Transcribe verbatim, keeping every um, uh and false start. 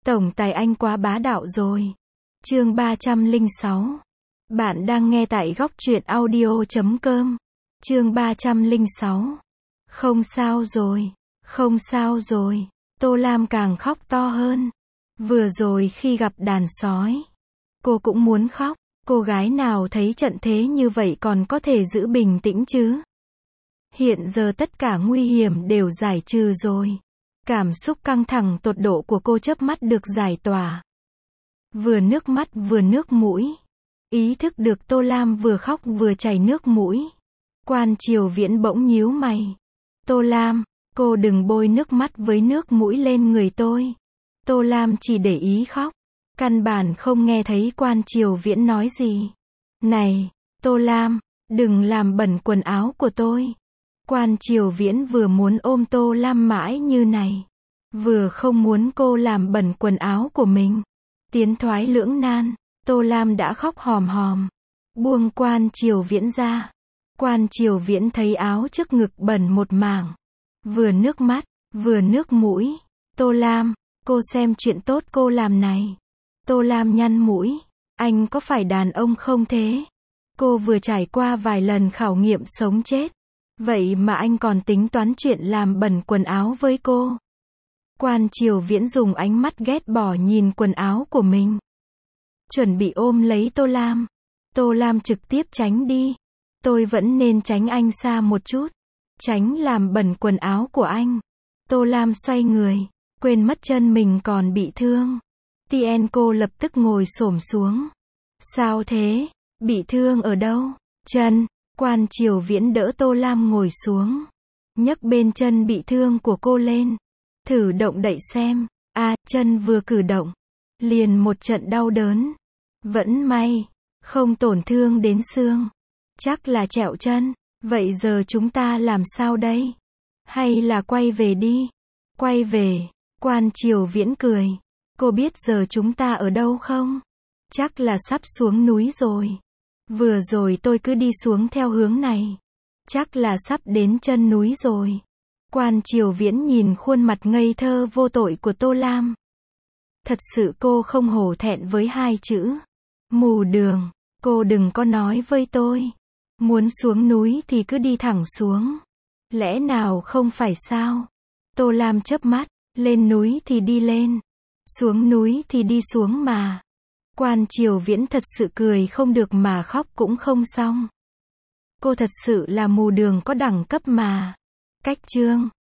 Tổng tài anh quá bá đạo rồi. Chương ba trăm lẻ sáu. Bạn đang nghe tại góc truyện audio chấm com. Chương ba trăm lẻ sáu. Không sao rồi, không sao rồi. Tô Lam càng khóc to hơn. Vừa rồi khi gặp đàn sói, cô cũng muốn khóc. Cô gái nào thấy trận thế như vậy còn có thể giữ bình tĩnh chứ? Hiện giờ tất cả nguy hiểm đều giải trừ rồi. Cảm xúc căng thẳng tột độ của cô chớp mắt được giải tỏa. Vừa nước mắt vừa nước mũi. Ý thức được Tô Lam vừa khóc vừa chảy nước mũi. Quan Triều Viễn bỗng nhíu mày. Tô Lam, cô đừng bôi nước mắt với nước mũi lên người tôi. Tô Lam chỉ để ý khóc. Căn bản không nghe thấy Quan Triều Viễn nói gì. Này, Tô Lam, đừng làm bẩn quần áo của tôi. Quan Triều Viễn vừa muốn ôm Tô Lam mãi như này, vừa không muốn cô làm bẩn quần áo của mình. Tiến thoái lưỡng nan, Tô Lam đã khóc hòm hòm. Buông Quan Triều Viễn ra. Quan Triều Viễn thấy áo trước ngực bẩn một mảng. Vừa nước mắt, vừa nước mũi. Tô Lam, cô xem chuyện tốt cô làm này. Tô Lam nhăn mũi. Anh có phải đàn ông không thế? Cô vừa trải qua vài lần khảo nghiệm sống chết. Vậy mà anh còn tính toán chuyện làm bẩn quần áo với cô. Quan Triều Viễn dùng ánh mắt ghét bỏ nhìn quần áo của mình. Chuẩn bị ôm lấy Tô Lam. Tô Lam trực tiếp tránh đi. Tôi vẫn nên tránh anh xa một chút. Tránh làm bẩn quần áo của anh. Tô Lam xoay người. Quên mất chân mình còn bị thương. Tien cô lập tức ngồi xổm xuống. Sao thế? Bị thương ở đâu? Chân. Quan Triều Viễn đỡ Tô Lam ngồi xuống. Nhấc bên chân bị thương của cô lên. Thử động đậy xem. À, chân vừa cử động. Liền một trận đau đớn. Vẫn may. Không tổn thương đến xương. Chắc là trẹo chân. Vậy giờ chúng ta làm sao đây? Hay là quay về đi? Quay về. Quan Triều Viễn cười. Cô biết giờ chúng ta ở đâu không? Chắc là sắp xuống núi rồi. Vừa rồi tôi cứ đi xuống theo hướng này. Chắc là sắp đến chân núi rồi. Quan Triều Viễn nhìn khuôn mặt ngây thơ vô tội của Tô Lam. Thật sự cô không hổ thẹn với hai chữ mù đường. Cô đừng có nói với tôi. Muốn xuống núi thì cứ đi thẳng xuống. Lẽ nào không phải sao? Tô Lam chớp mắt. Lên núi thì đi lên. Xuống núi thì đi xuống mà. Quan Triều Viễn thật sự cười không được mà khóc cũng không xong. Cô thật sự là mù đường có đẳng cấp mà. Cách chương